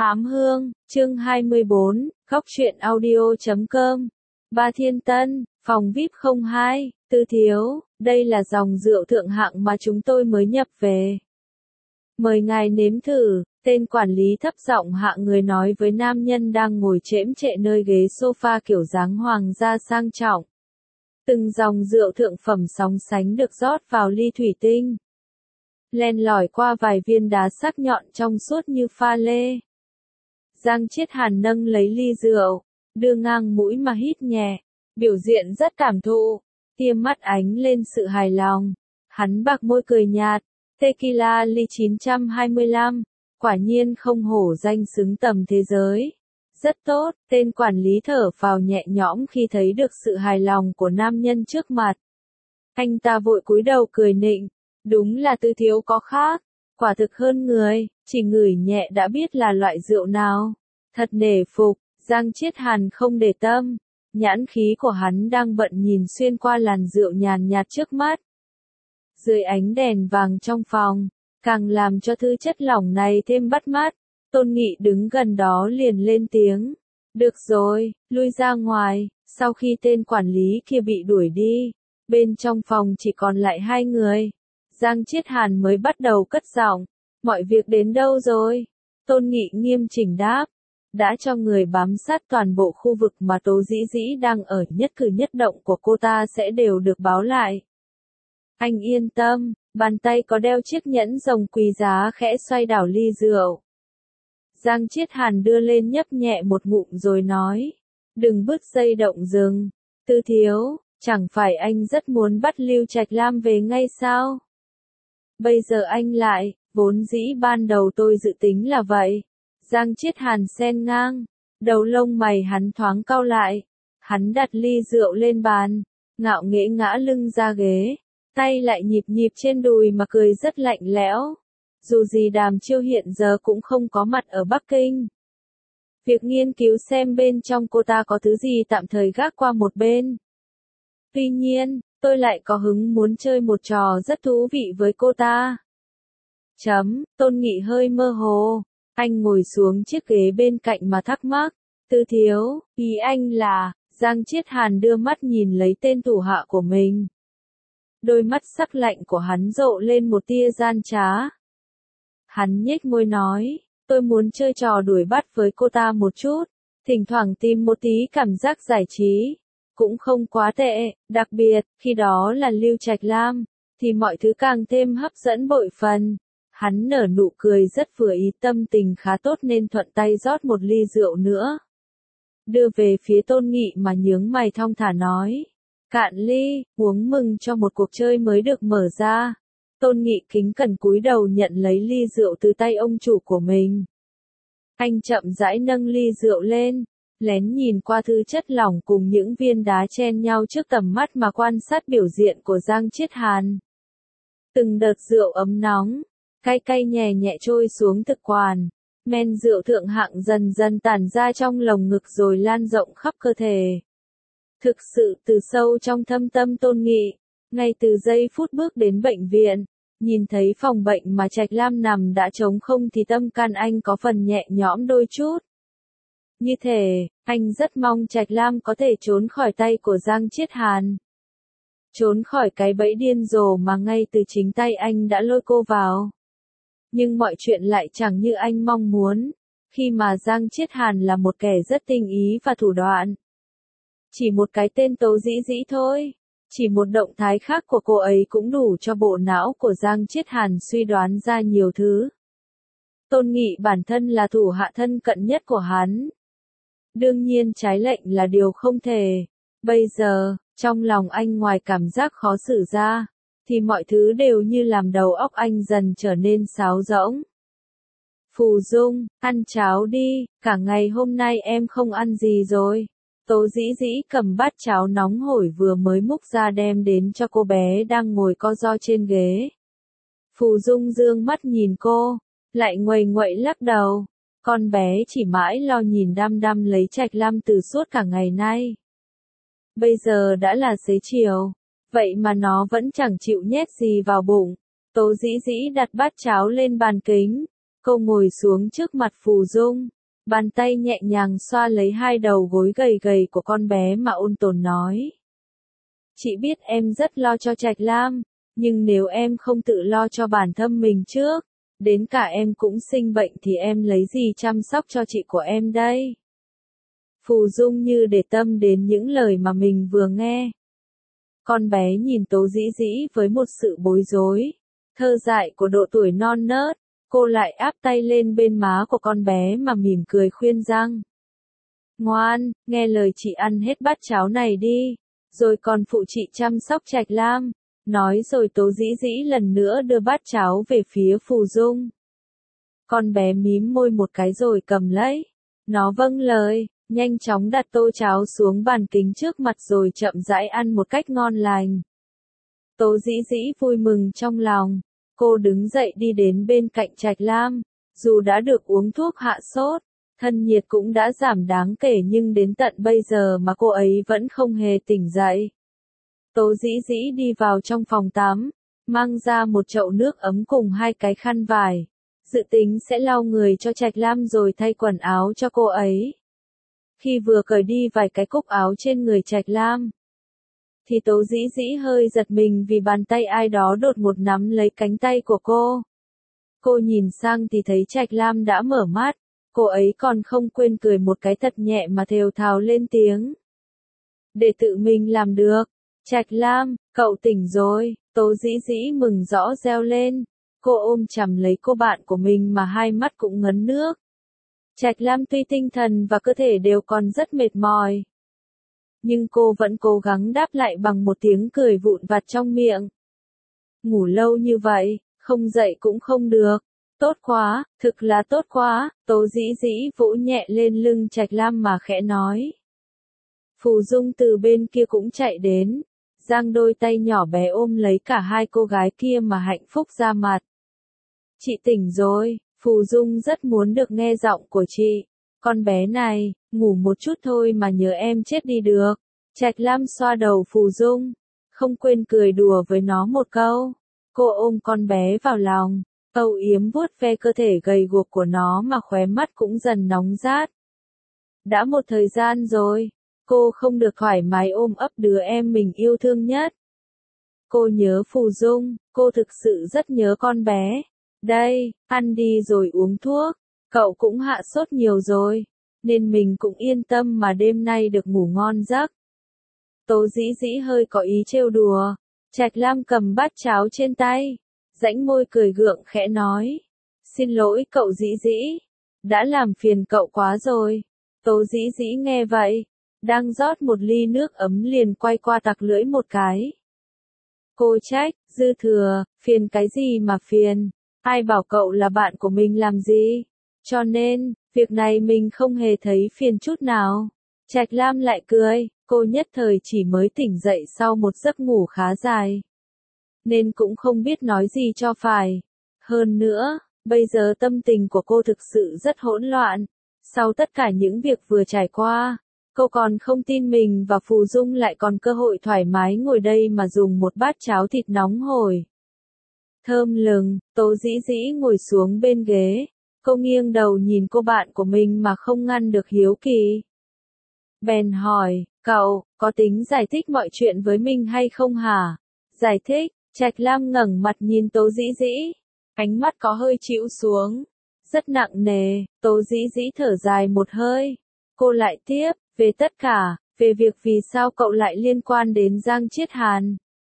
Ám Hương, chương 24, góc truyện audio.com. Ba Thiên Tân, phòng VIP 02, Tư Thiếu, đây là dòng rượu thượng hạng mà chúng tôi mới nhập về. Mời ngài nếm thử, tên quản lý thấp giọng hạ người nói với nam nhân đang ngồi chễm chệ nơi ghế sofa kiểu dáng hoàng gia sang trọng. Từng dòng rượu thượng phẩm sóng sánh được rót vào ly thủy tinh. Len lỏi qua vài viên đá sắc nhọn trong suốt như pha lê. Giang Chiết Hàn nâng lấy ly rượu, đưa ngang mũi mà hít nhẹ, biểu diện rất cảm thụ, tiêm mắt ánh lên sự hài lòng. Hắn bạc môi cười nhạt, tequila ly 925, quả nhiên không hổ danh xứng tầm thế giới. Rất tốt, tên quản lý thở phào nhẹ nhõm khi thấy được sự hài lòng của nam nhân trước mặt. Anh ta vội cúi đầu cười nịnh, đúng là Tư Thiếu có khác, quả thực hơn người, chỉ ngửi nhẹ đã biết là loại rượu nào. Thật nể phục, Giang Chiết Hàn không để tâm, nhãn khí của hắn đang bận nhìn xuyên qua làn rượu nhàn nhạt trước mắt. Dưới ánh đèn vàng trong phòng, càng làm cho thứ chất lỏng này thêm bắt mắt. Tôn Nghị đứng gần đó liền lên tiếng. Được rồi, lui ra ngoài. Sau khi tên quản lý kia bị đuổi đi, bên trong phòng chỉ còn lại hai người. Giang Chiết Hàn mới bắt đầu cất giọng. Mọi việc đến đâu rồi? Tôn Nghị nghiêm chỉnh đáp. Đã cho người bám sát toàn bộ khu vực mà Tố Dĩ Dĩ đang ở, nhất cử nhất động của cô ta sẽ đều được báo lại. Anh yên tâm, bàn tay có đeo chiếc nhẫn rồng quý giá khẽ xoay đảo ly rượu. Giang Chiết Hàn đưa lên nhấp nhẹ một ngụm rồi nói. Đừng bứt dây động rừng. Tư Thiếu, chẳng phải anh rất muốn bắt Lưu Trạch Lam về ngay sao? Bây giờ anh lại, vốn dĩ ban đầu tôi dự tính là vậy. Giang Chiết Hàn xen ngang, đầu lông mày hắn thoáng cau lại. Hắn đặt ly rượu lên bàn, ngạo nghễ ngã lưng ra ghế, tay lại nhịp nhịp trên đùi mà cười rất lạnh lẽo. Dù gì Đàm Chiêu hiện giờ cũng không có mặt ở Bắc Kinh. Việc nghiên cứu xem bên trong cô ta có thứ gì tạm thời gác qua một bên. Tuy nhiên, tôi lại có hứng muốn chơi một trò rất thú vị với cô ta. Tôn Nghị hơi mơ hồ. Anh ngồi xuống chiếc ghế bên cạnh mà thắc mắc. Tư Thiếu, ý anh là, Giang Chiết Hàn đưa mắt nhìn lấy tên thủ hạ của mình. Đôi mắt sắc lạnh của hắn rộ lên một tia gian trá. Hắn nhếch môi nói, tôi muốn chơi trò đuổi bắt với cô ta một chút, thỉnh thoảng tìm một tí cảm giác giải trí, cũng không quá tệ, đặc biệt, khi đó là Lưu Trạch Lam, thì mọi thứ càng thêm hấp dẫn bội phần. Hắn nở nụ cười rất vừa ý, tâm tình khá tốt nên thuận tay rót một ly rượu nữa. Đưa về phía Tôn Nghị mà nhướng mày thong thả nói. Cạn ly, uống mừng cho một cuộc chơi mới được mở ra. Tôn Nghị kính cẩn cúi đầu nhận lấy ly rượu từ tay ông chủ của mình. Anh chậm rãi nâng ly rượu lên, lén nhìn qua thứ chất lỏng cùng những viên đá chen nhau trước tầm mắt mà quan sát biểu diện của Giang Chiết Hàn. Từng đợt rượu ấm nóng, cay cay nhẹ nhẹ trôi xuống thực quản, men rượu thượng hạng dần dần tản ra trong lồng ngực rồi lan rộng khắp cơ thể. Thực sự từ sâu trong thâm tâm Tôn Nghị, ngay từ giây phút bước đến bệnh viện, nhìn thấy phòng bệnh mà Trạch Lam nằm đã trống không thì tâm can anh có phần nhẹ nhõm đôi chút. Như thể, anh rất mong Trạch Lam có thể trốn khỏi tay của Giang Chiết Hàn. Trốn khỏi cái bẫy điên rồ mà ngay từ chính tay anh đã lôi cô vào. Nhưng mọi chuyện lại chẳng như anh mong muốn, khi mà Giang Chiết Hàn là một kẻ rất tinh ý và thủ đoạn. Chỉ một cái tên Tố Dĩ Dĩ thôi, chỉ một động thái khác của cô ấy cũng đủ cho bộ não của Giang Chiết Hàn suy đoán ra nhiều thứ. Tôn Nghị bản thân là thủ hạ thân cận nhất của hắn. Đương nhiên trái lệnh là điều không thể. Bây giờ, trong lòng anh ngoài cảm giác khó xử ra, thì mọi thứ đều như làm đầu óc anh dần trở nên sáo rỗng. Phù Dung, ăn cháo đi, cả ngày hôm nay em không ăn gì rồi. Tố Dĩ Dĩ cầm bát cháo nóng hổi vừa mới múc ra đem đến cho cô bé đang ngồi co ro trên ghế. Phù Dung dương mắt nhìn cô, lại nguầy nguậy lắc đầu. Con bé chỉ mãi lo nhìn đăm đăm lấy Trạch Lam từ suốt cả ngày nay. Bây giờ đã là xế chiều, vậy mà nó vẫn chẳng chịu nhét gì vào bụng. Tố Dĩ Dĩ đặt bát cháo lên bàn kính, Cô ngồi xuống trước mặt Phù Dung, bàn tay nhẹ nhàng xoa lấy hai đầu gối gầy gầy của con bé mà ôn tồn nói. Chị biết em rất lo cho Trạch Lam, nhưng nếu em không tự lo cho bản thân mình trước, đến cả em cũng sinh bệnh thì em lấy gì chăm sóc cho chị của em đây? Phù Dung như để tâm đến những lời mà mình vừa nghe. Con bé nhìn Tố Dĩ Dĩ với một sự bối rối, thơ dại của độ tuổi non nớt, cô lại áp tay lên bên má của con bé mà mỉm cười khuyên rằng. Ngoan, nghe lời chị ăn hết bát cháo này đi, rồi còn phụ chị chăm sóc Trạch Lam. Nói rồi Tố Dĩ Dĩ lần nữa đưa bát cháo về phía Phù Dung. Con bé mím môi một cái rồi cầm lấy. Nó vâng lời, nhanh chóng đặt tô cháo xuống bàn kính trước mặt rồi chậm rãi ăn một cách ngon lành. Tố Dĩ Dĩ vui mừng trong lòng. Cô đứng dậy đi đến bên cạnh Trạch Lam. Dù đã được uống thuốc hạ sốt, thân nhiệt cũng đã giảm đáng kể nhưng đến tận bây giờ mà cô ấy vẫn không hề tỉnh dậy. Tố Dĩ Dĩ đi vào trong phòng tắm, mang ra một chậu nước ấm cùng hai cái khăn vải. Dự tính sẽ lau người cho Trạch Lam rồi thay quần áo cho cô ấy. Khi vừa cởi đi vài cái cúc áo trên người Trạch Lam, thì Tố Dĩ Dĩ hơi giật mình vì bàn tay ai đó đột ngột nắm lấy cánh tay của cô. Cô nhìn sang thì thấy Trạch Lam đã mở mắt, cô ấy còn không quên cười một cái thật nhẹ mà thều thào lên tiếng. Để tự mình làm được. Trạch Lam, cậu tỉnh rồi, Tố Dĩ Dĩ mừng rõ reo lên. Cô ôm chầm lấy cô bạn của mình mà hai mắt cũng ngấn nước. Trạch Lam tuy tinh thần và cơ thể đều còn rất mệt mỏi, nhưng cô vẫn cố gắng đáp lại bằng một tiếng cười vụn vặt trong miệng. Ngủ lâu như vậy, không dậy cũng không được. Tốt quá, thực là tốt quá, Tố Dĩ Dĩ vỗ nhẹ lên lưng Trạch Lam mà khẽ nói. Phù Dung từ bên kia cũng chạy đến, giang đôi tay nhỏ bé ôm lấy cả hai cô gái kia mà hạnh phúc ra mặt. Chị tỉnh rồi, Phù Dung rất muốn được nghe giọng của chị. Con bé này, ngủ một chút thôi mà nhớ em chết đi được. Trạch Lam xoa đầu Phù Dung, không quên cười đùa với nó một câu. Cô ôm con bé vào lòng, âu yếm vuốt ve cơ thể gầy guộc của nó mà khóe mắt cũng dần nóng rát. Đã một thời gian rồi, cô không được thoải mái ôm ấp đứa em mình yêu thương nhất. Cô nhớ Phù Dung, cô thực sự rất nhớ con bé. Đây, ăn đi rồi uống thuốc, cậu cũng hạ sốt nhiều rồi, nên mình cũng yên tâm mà đêm nay được ngủ ngon giấc. Tố Dĩ Dĩ hơi có ý trêu đùa. Trạch Lam cầm bát cháo trên tay, rãnh môi cười gượng khẽ nói. Xin lỗi cậu Dĩ Dĩ, đã làm phiền cậu quá rồi. Tố Dĩ Dĩ nghe vậy, đang rót một ly nước ấm liền quay qua tặc lưỡi một cái. Cô trách, dư thừa, phiền cái gì mà phiền, ai bảo cậu là bạn của mình làm gì, cho nên, việc này mình không hề thấy phiền chút nào. Trạch Lam lại cười, cô nhất thời chỉ mới tỉnh dậy sau một giấc ngủ khá dài, nên cũng không biết nói gì cho phải. Hơn nữa, bây giờ tâm tình của cô thực sự rất hỗn loạn. Sau tất cả những việc vừa trải qua, cô còn không tin mình và Phù Dung lại còn cơ hội thoải mái ngồi đây mà dùng một bát cháo thịt nóng hổi. Thơm lừng, Tố Dĩ Dĩ ngồi xuống bên ghế, cô nghiêng đầu nhìn cô bạn của mình mà không ngăn được hiếu kỳ. Bèn hỏi, cậu, có tính giải thích mọi chuyện với mình hay không hả? Giải thích, Trạch Lam ngẩng mặt nhìn Tố Dĩ Dĩ, ánh mắt có hơi chịu xuống, rất nặng nề. Tố Dĩ Dĩ thở dài một hơi, cô lại tiếp, về tất cả, về việc vì sao cậu lại liên quan đến Giang Chiết Hàn,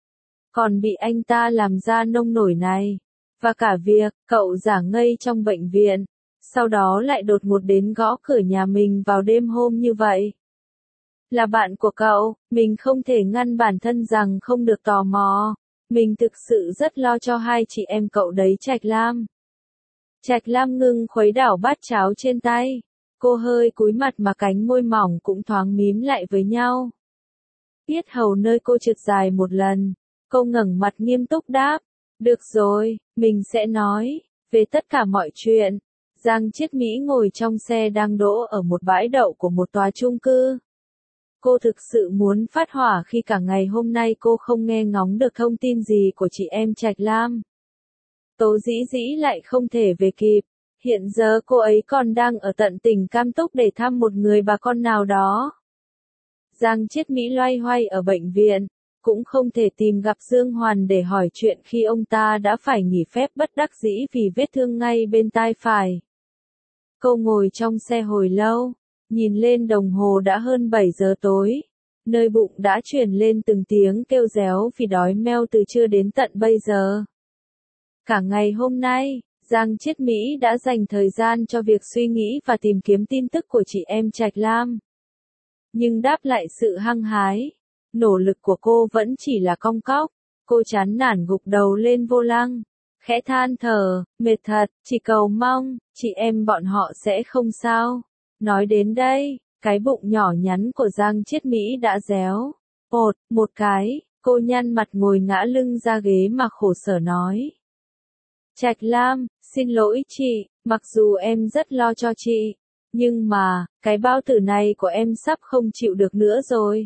còn bị anh ta làm ra nông nổi này, và cả việc cậu giả ngây trong bệnh viện, sau đó lại đột ngột đến gõ cửa nhà mình vào đêm hôm như vậy. Là bạn của cậu, mình không thể ngăn bản thân rằng không được tò mò. Mình thực sự rất lo cho hai chị em cậu đấy Trạch Lam. Trạch Lam ngưng khuấy đảo bát cháo trên tay. Cô hơi cúi mặt mà cánh môi mỏng cũng thoáng mím lại với nhau. Yết hầu nơi cô trượt dài một lần. Cô ngẩng mặt nghiêm túc đáp. Được rồi, mình sẽ nói về tất cả mọi chuyện. Giang Chiết Mỹ ngồi trong xe đang đỗ ở một bãi đậu của một tòa chung cư. Cô thực sự muốn phát hỏa khi cả ngày hôm nay cô không nghe ngóng được thông tin gì của chị em Trạch Lam. Tố Dĩ Dĩ lại không thể về kịp. Hiện giờ cô ấy còn đang ở tận tỉnh Cam Túc để thăm một người bà con nào đó. Giang Chiết Mỹ loay hoay ở bệnh viện, cũng không thể tìm gặp Dương Hoàn để hỏi chuyện khi ông ta đã phải nghỉ phép bất đắc dĩ vì vết thương ngay bên tai phải. Cô ngồi trong xe hồi lâu, nhìn lên đồng hồ đã hơn 7 giờ tối. Nơi bụng đã truyền lên từng tiếng kêu réo vì đói meo từ trưa đến tận bây giờ. Cả ngày hôm nay, Giang Chiết Mỹ đã dành thời gian cho việc suy nghĩ và tìm kiếm tin tức của chị em Trạch Lam. Nhưng đáp lại sự hăng hái, nỗ lực của cô vẫn chỉ là cong cóc. Cô chán nản gục đầu lên vô lăng, khẽ than thở, mệt thật, chỉ cầu mong, chị em bọn họ sẽ không sao. Nói đến đây, cái bụng nhỏ nhắn của Giang Chiết Mỹ đã réo. Một cái, cô nhăn mặt ngồi ngã lưng ra ghế mà khổ sở nói. Trạch Lam, xin lỗi chị, mặc dù em rất lo cho chị, nhưng mà, cái bao tử này của em sắp không chịu được nữa rồi.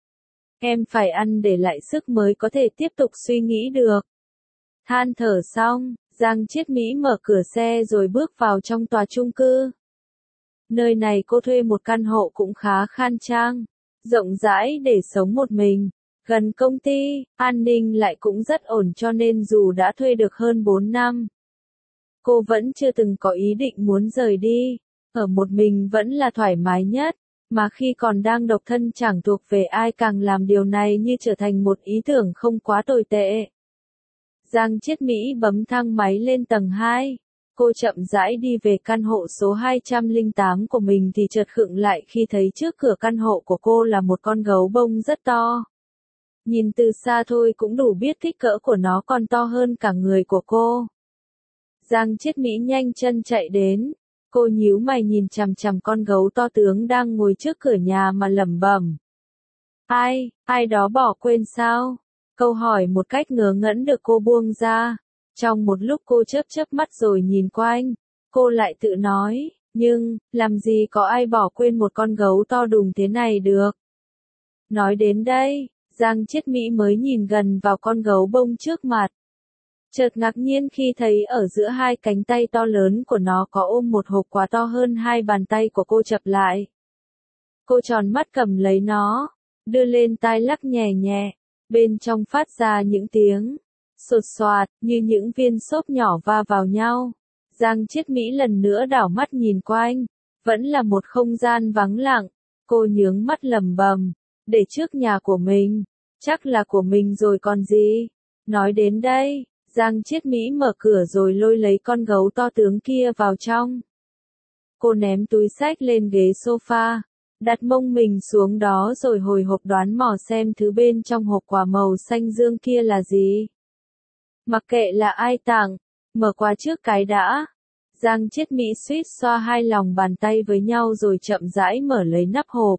Em phải ăn để lại sức mới có thể tiếp tục suy nghĩ được. Than thở xong, Giang Chiết Mỹ mở cửa xe rồi bước vào trong tòa chung cư. Nơi này cô thuê một căn hộ cũng khá khang trang, rộng rãi để sống một mình, gần công ty, an ninh lại cũng rất ổn cho nên dù đã thuê được hơn 4 năm, cô vẫn chưa từng có ý định muốn rời đi, ở một mình vẫn là thoải mái nhất, mà khi còn đang độc thân chẳng thuộc về ai càng làm điều này như trở thành một ý tưởng không quá tồi tệ. Giang Chiết Mỹ bấm thang máy lên tầng 2. Cô chậm rãi đi về căn hộ số 208 của mình thì chợt khựng lại khi thấy trước cửa căn hộ của cô là một con gấu bông rất to. Nhìn từ xa thôi cũng đủ biết kích cỡ của nó còn to hơn cả người của cô. Giang Chiết Mỹ nhanh chân chạy đến. Cô nhíu mày nhìn chằm chằm con gấu to tướng đang ngồi trước cửa nhà mà lẩm bẩm. Ai đó bỏ quên sao? Câu hỏi một cách ngớ ngẩn được cô buông ra. Trong một lúc cô chớp mắt rồi nhìn quanh, cô lại tự nói, nhưng, làm gì có ai bỏ quên một con gấu to đùng thế này được. Nói đến đây, Giang Chiết Mỹ mới nhìn gần vào con gấu bông trước mặt. Chợt ngạc nhiên khi thấy ở giữa hai cánh tay to lớn của nó có ôm một hộp quà to hơn hai bàn tay của cô chập lại. Cô tròn mắt cầm lấy nó, đưa lên tai lắc nhẹ nhẹ, bên trong phát ra những tiếng sột soạt như những viên xốp nhỏ va vào nhau. Giang Chiết Mỹ lần nữa đảo mắt nhìn quanh, vẫn là một không gian vắng lặng. Cô nhướng mắt lẩm bẩm, để trước nhà của mình, chắc là của mình rồi còn gì. Nói đến đây, Giang Chiết Mỹ mở cửa rồi lôi lấy con gấu to tướng kia vào trong. Cô ném túi xách lên ghế sofa, đặt mông mình xuống đó rồi hồi hộp đoán mò xem thứ bên trong hộp quà màu xanh dương kia là gì. Mặc kệ là ai tặng, mở quà trước cái đã. Giang Chiết Mỹ suýt xoa hai lòng bàn tay với nhau rồi chậm rãi mở lấy nắp hộp.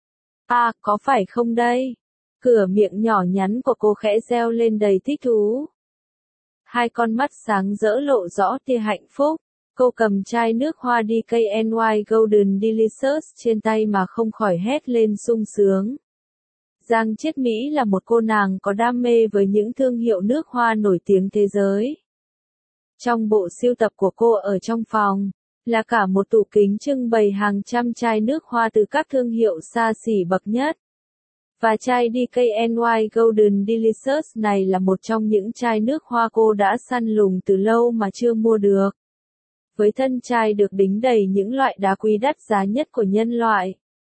Có phải không đây? Cửa miệng nhỏ nhắn của cô khẽ reo lên đầy thích thú. Hai con mắt sáng rỡ lộ rõ tia hạnh phúc. Cô cầm chai nước hoa DKNY Golden Delicious trên tay mà không khỏi hét lên sung sướng. Giang Chiết Mỹ là một cô nàng có đam mê với những thương hiệu nước hoa nổi tiếng thế giới. Trong bộ sưu tập của cô ở trong phòng, là cả một tủ kính trưng bày hàng trăm chai nước hoa từ các thương hiệu xa xỉ bậc nhất. Và chai DKNY Golden Delicious này là một trong những chai nước hoa cô đã săn lùng từ lâu mà chưa mua được. Với thân chai được đính đầy những loại đá quý đắt giá nhất của nhân loại.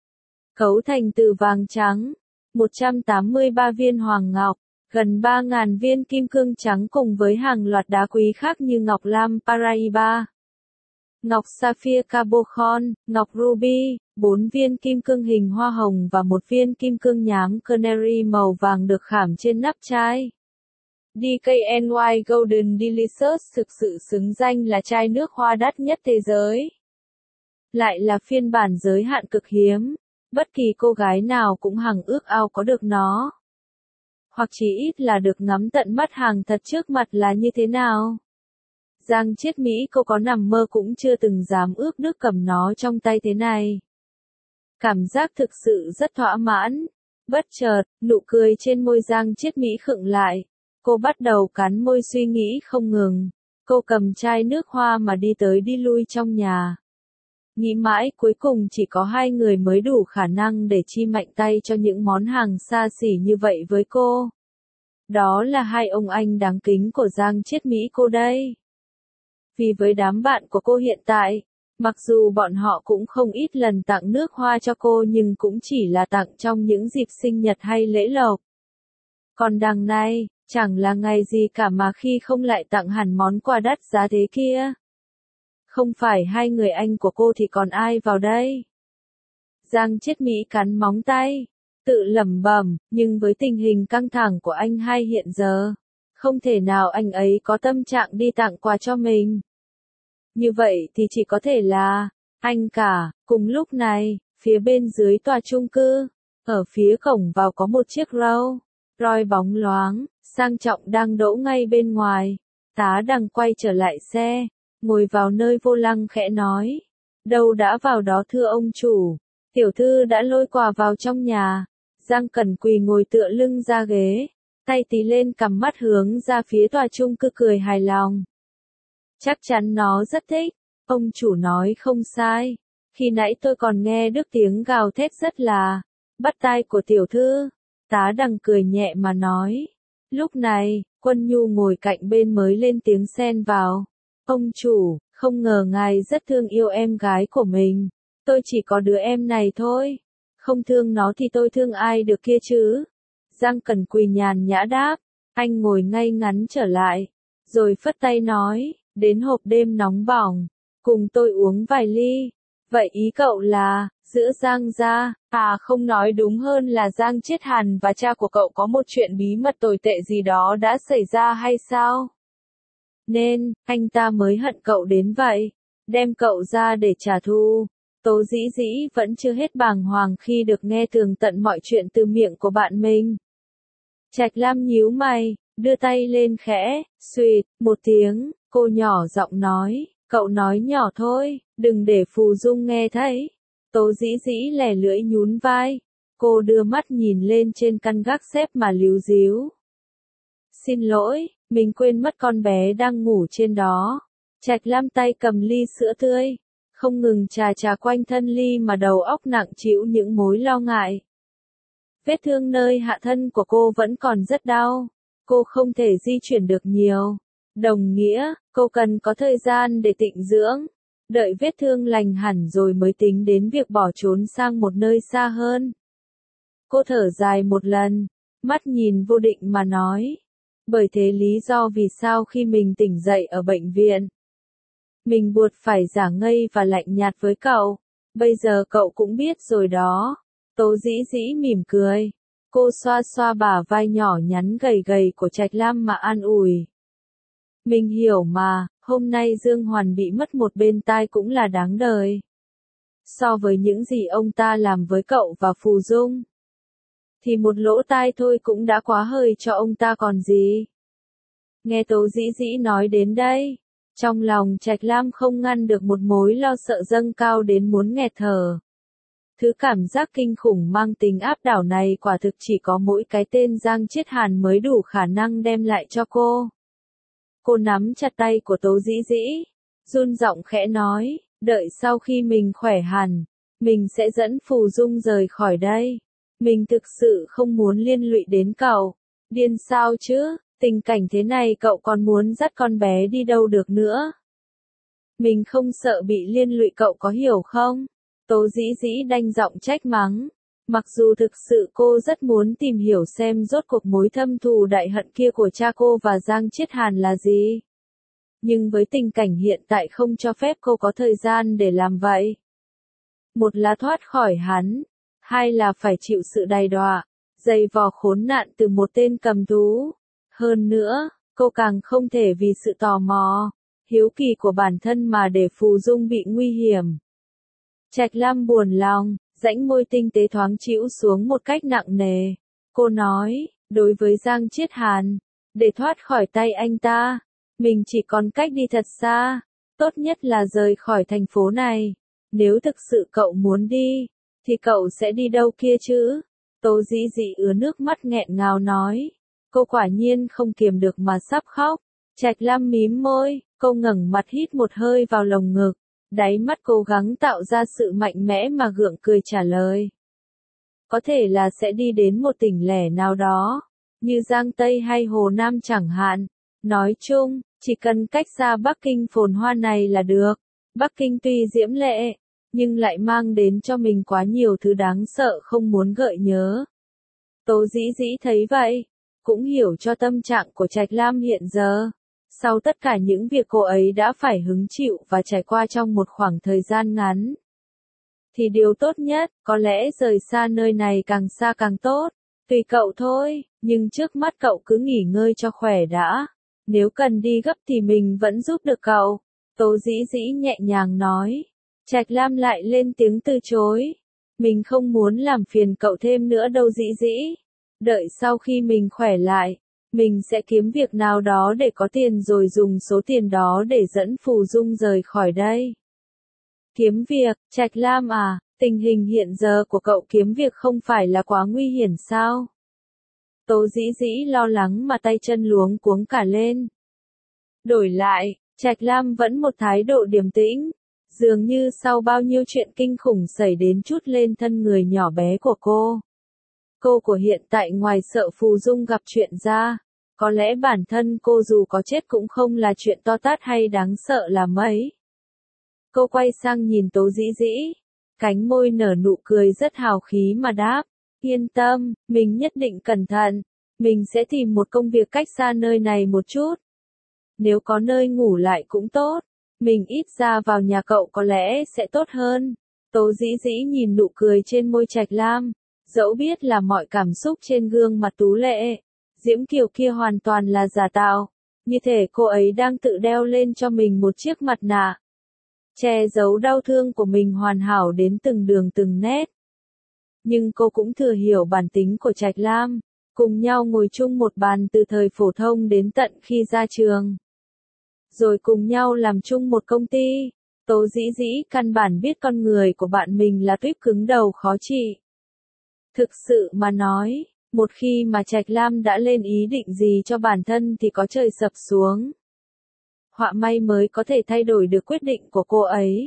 Cấu thành từ vàng trắng, 183 viên hoàng ngọc, gần 3.000 viên kim cương trắng cùng với hàng loạt đá quý khác như ngọc lam Paraiba, ngọc sapphire Cabochon, ngọc ruby, 4 viên kim cương hình hoa hồng và một viên kim cương nhám canary màu vàng được khảm trên nắp chai. DKNY Golden Delicious thực sự xứng danh là chai nước hoa đắt nhất thế giới. Lại là phiên bản giới hạn cực hiếm, bất kỳ cô gái nào cũng hằng ước ao có được nó. Hoặc chỉ ít là được ngắm tận mắt hàng thật trước mặt là như thế nào. Giang Chiết Mỹ cô có nằm mơ cũng chưa từng dám ước được cầm nó trong tay thế này. Cảm giác thực sự rất thỏa mãn. Bất chợt, nụ cười trên môi Giang Chiết Mỹ khựng lại. Cô bắt đầu cắn môi suy nghĩ không ngừng. Cô cầm chai nước hoa mà đi tới đi lui trong nhà. Nghĩ mãi cuối cùng chỉ có hai người mới đủ khả năng để chi mạnh tay cho những món hàng xa xỉ như vậy với cô. Đó là hai ông anh đáng kính của Giang Chiết Mỹ cô đây. Vì với đám bạn của cô hiện tại, mặc dù bọn họ cũng không ít lần tặng nước hoa cho cô nhưng cũng chỉ là tặng trong những dịp sinh nhật hay lễ lộc. Còn đằng này, chẳng là ngày gì cả mà khi không lại tặng hẳn món quà đắt giá thế kia. Không phải hai người anh của cô thì còn ai vào đây? Giang Chiết Mỹ cắn móng tay, tự lẩm bẩm, nhưng với tình hình căng thẳng của anh hai hiện giờ, không thể nào anh ấy có tâm trạng đi tặng quà cho mình. Như vậy thì chỉ có thể là anh cả. Cùng lúc này, phía bên dưới tòa chung cư, ở phía cổng vào có một chiếc Rolls Royce bóng loáng, sang trọng đang đỗ ngay bên ngoài. Tá Đằng quay trở lại xe, ngồi vào nơi vô lăng khẽ nói. Đâu đã vào đó thưa ông chủ. Tiểu thư đã lôi quà vào trong nhà. Giang Cẩn Quỳ ngồi tựa lưng ra ghế, tay tí lên cằm mắt hướng ra phía tòa chung cư cười hài lòng. Chắc chắn nó rất thích. Ông chủ nói không sai. Khi nãy tôi còn nghe được tiếng gào thét rất là bắt tai của tiểu thư. Tá Đằng cười nhẹ mà nói. Lúc này, Quân Nhu ngồi cạnh bên mới lên tiếng xen vào. Ông chủ, không ngờ ngài rất thương yêu em gái của mình. Tôi chỉ có đứa em này thôi. Không thương nó thì tôi thương ai được kia chứ? Giang Cẩn Quỳ nhàn nhã đáp. Anh ngồi ngay ngắn trở lại, rồi phất tay nói, đến hộp đêm nóng bỏng, cùng tôi uống vài ly. Vậy ý cậu là, giữa Giang gia, không nói đúng hơn là Giang Chiết Hàn và cha của cậu có một chuyện bí mật tồi tệ gì đó đã xảy ra hay sao? Nên, anh ta mới hận cậu đến vậy, đem cậu ra để trả thù. Tố Dĩ Dĩ vẫn chưa hết bàng hoàng khi được nghe tường tận mọi chuyện từ miệng của bạn mình. Trạch Lam nhíu mày, đưa tay lên khẽ, xuỵt, một tiếng, cô nhỏ giọng nói, cậu nói nhỏ thôi, đừng để Phù Dung nghe thấy. Tố Dĩ Dĩ lẻ lưỡi nhún vai, cô đưa mắt nhìn lên trên căn gác xếp mà líu díu. Xin lỗi, mình quên mất con bé đang ngủ trên đó. Trạch Lam tay cầm ly sữa tươi, không ngừng chà quanh thân ly mà đầu óc nặng trĩu những mối lo ngại. Vết thương nơi hạ thân của cô vẫn còn rất đau, cô không thể di chuyển được nhiều. Đồng nghĩa, cô cần có thời gian để tịnh dưỡng, đợi vết thương lành hẳn rồi mới tính đến việc bỏ trốn sang một nơi xa hơn. Cô thở dài một lần, mắt nhìn Vô Định mà nói. Bởi thế lý do vì sao khi mình tỉnh dậy ở bệnh viện, mình buộc phải giả ngây và lạnh nhạt với cậu. Bây giờ cậu cũng biết rồi đó. Tố Dĩ Dĩ mỉm cười. Cô xoa xoa bả vai nhỏ nhắn gầy gầy của Trạch Lam mà an ủi. Mình hiểu mà, hôm nay Dương Hoàn bị mất một bên tai cũng là đáng đời. So với những gì ông ta làm với cậu và Phù Dung, thì một lỗ tai thôi cũng đã quá hơi cho ông ta còn gì. Nghe Tố Dĩ Dĩ nói đến đây, trong lòng Trạch Lam không ngăn được một mối lo sợ dâng cao đến muốn nghẹt thở. Thứ cảm giác kinh khủng mang tính áp đảo này quả thực chỉ có mỗi cái tên Giang Chiết Hàn mới đủ khả năng đem lại cho cô. Cô nắm chặt tay của Tố Dĩ Dĩ, run giọng khẽ nói, đợi sau khi mình khỏe hẳn, mình sẽ dẫn Phù Dung rời khỏi đây. Mình thực sự không muốn liên lụy đến cậu. Điên sao chứ, tình cảnh thế này cậu còn muốn dắt con bé đi đâu được nữa. Mình không sợ bị liên lụy cậu có hiểu không? Tố Dĩ Dĩ đanh giọng trách mắng. Mặc dù thực sự cô rất muốn tìm hiểu xem rốt cuộc mối thâm thù đại hận kia của cha cô và Giang Chiết Hàn là gì. Nhưng với tình cảnh hiện tại không cho phép cô có thời gian để làm vậy. Một là thoát khỏi hắn, hai là phải chịu sự đày đọa, giày vò khốn nạn từ một tên cầm thú. Hơn nữa, cô càng không thể vì sự tò mò, hiếu kỳ của bản thân mà để Phù Dung bị nguy hiểm. Trạch Lam buồn lòng, rãnh môi tinh tế thoáng chĩu xuống một cách nặng nề. Cô nói, đối với Giang Chiết Hàn, để thoát khỏi tay anh ta, mình chỉ còn cách đi thật xa, tốt nhất là rời khỏi thành phố này. Nếu thực sự cậu muốn đi, thì cậu sẽ đi đâu kia chứ? Tố Dĩ Dĩ ứa nước mắt nghẹn ngào nói. Cô quả nhiên không kiềm được mà sắp khóc. Trạch Lam mím môi, Cô ngẩng mặt hít một hơi vào lồng ngực, đáy mắt cố gắng tạo ra sự mạnh mẽ mà gượng cười trả lời. Có thể là sẽ đi đến một tỉnh lẻ nào đó, như Giang Tây hay Hồ Nam chẳng hạn. Nói chung, chỉ cần cách xa Bắc Kinh phồn hoa này là được. Bắc Kinh tuy diễm lệ, nhưng lại mang đến cho mình quá nhiều thứ đáng sợ không muốn gợi nhớ. Tố Dĩ Dĩ thấy vậy, cũng hiểu cho tâm trạng của Trạch Lam hiện giờ. Sau tất cả những việc cô ấy đã phải hứng chịu và trải qua trong một khoảng thời gian ngắn, thì điều tốt nhất, có lẽ rời xa nơi này càng xa càng tốt. Tùy cậu thôi, nhưng trước mắt cậu cứ nghỉ ngơi cho khỏe đã. Nếu cần đi gấp thì mình vẫn giúp được cậu. Tố Dĩ Dĩ nhẹ nhàng nói. Trạch Lam lại lên tiếng từ chối. Mình không muốn làm phiền cậu thêm nữa đâu Dĩ Dĩ. Đợi sau khi mình khỏe lại, mình sẽ kiếm việc nào đó để có tiền rồi dùng số tiền đó để dẫn Phù Dung rời khỏi đây. Kiếm việc, Trạch Lam à, tình hình hiện giờ của cậu kiếm việc không phải là quá nguy hiểm sao? Tố Dĩ Dĩ lo lắng mà tay chân luống cuống cả lên. Đổi lại, Trạch Lam vẫn một thái độ điềm tĩnh, dường như sau bao nhiêu chuyện kinh khủng xảy đến chút lên thân người nhỏ bé của cô. Cô của hiện tại ngoài sợ Phù Dung gặp chuyện ra, có lẽ bản thân cô dù có chết cũng không là chuyện to tát hay đáng sợ là mấy. Cô quay sang nhìn Tố Dĩ Dĩ, cánh môi nở nụ cười rất hào khí mà đáp, yên tâm, mình nhất định cẩn thận, mình sẽ tìm một công việc cách xa nơi này một chút. Nếu có nơi ngủ lại cũng tốt, mình ít ra vào nhà cậu có lẽ sẽ tốt hơn. Tố Dĩ Dĩ nhìn nụ cười trên môi Trạch Lam, dẫu biết là mọi cảm xúc trên gương mặt tú lệ, diễm kiều kia hoàn toàn là giả tạo, như thể cô ấy đang tự đeo lên cho mình một chiếc mặt nạ, che giấu đau thương của mình hoàn hảo đến từng đường từng nét. Nhưng cô cũng thừa hiểu bản tính của Trạch Lam, cùng nhau ngồi chung một bàn từ thời phổ thông đến tận khi ra trường. Rồi cùng nhau làm chung một công ty, Tố Dĩ Dĩ căn bản biết con người của bạn mình là tuýp cứng đầu khó trị. Thực sự mà nói, một khi mà Trạch Lam đã lên ý định gì cho bản thân thì có trời sập xuống. Họa may mới có thể thay đổi được quyết định của cô ấy.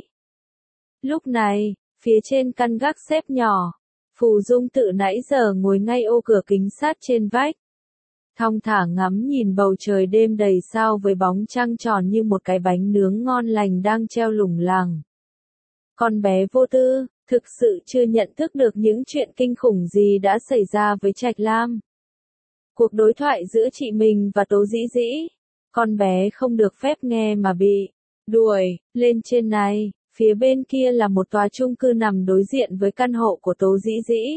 Lúc này, phía trên căn gác xếp nhỏ, Phù Dung tự nãy giờ ngồi ngay ô cửa kính sát trên vách. Thong thả ngắm nhìn bầu trời đêm đầy sao với bóng trăng tròn như một cái bánh nướng ngon lành đang treo lủng lẳng. Con bé vô tư, thực sự chưa nhận thức được những chuyện kinh khủng gì đã xảy ra với Trạch Lam. Cuộc đối thoại giữa chị mình và Tố Dĩ Dĩ, con bé không được phép nghe mà bị đuổi lên trên này. Phía bên kia là một tòa chung cư nằm đối diện với căn hộ của Tố Dĩ Dĩ.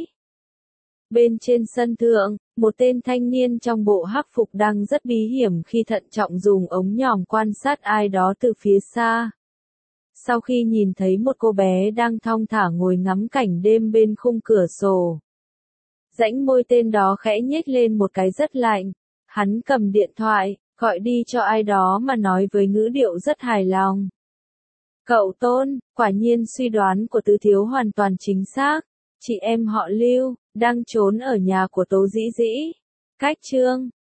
Bên trên sân thượng, một tên thanh niên trong bộ hắc phục đang rất bí hiểm khi thận trọng dùng ống nhòm quan sát ai đó từ phía xa. Sau khi nhìn thấy một cô bé đang thong thả ngồi ngắm cảnh đêm bên khung cửa sổ, rãnh môi tên đó khẽ nhếch lên một cái rất lạnh. Hắn cầm điện thoại, gọi đi cho ai đó mà nói với ngữ điệu rất hài lòng. Cậu Tôn, quả nhiên suy đoán của Tứ Thiếu hoàn toàn chính xác. Chị em họ Lưu, đang trốn ở nhà của Tố Dĩ Dĩ. Cách chương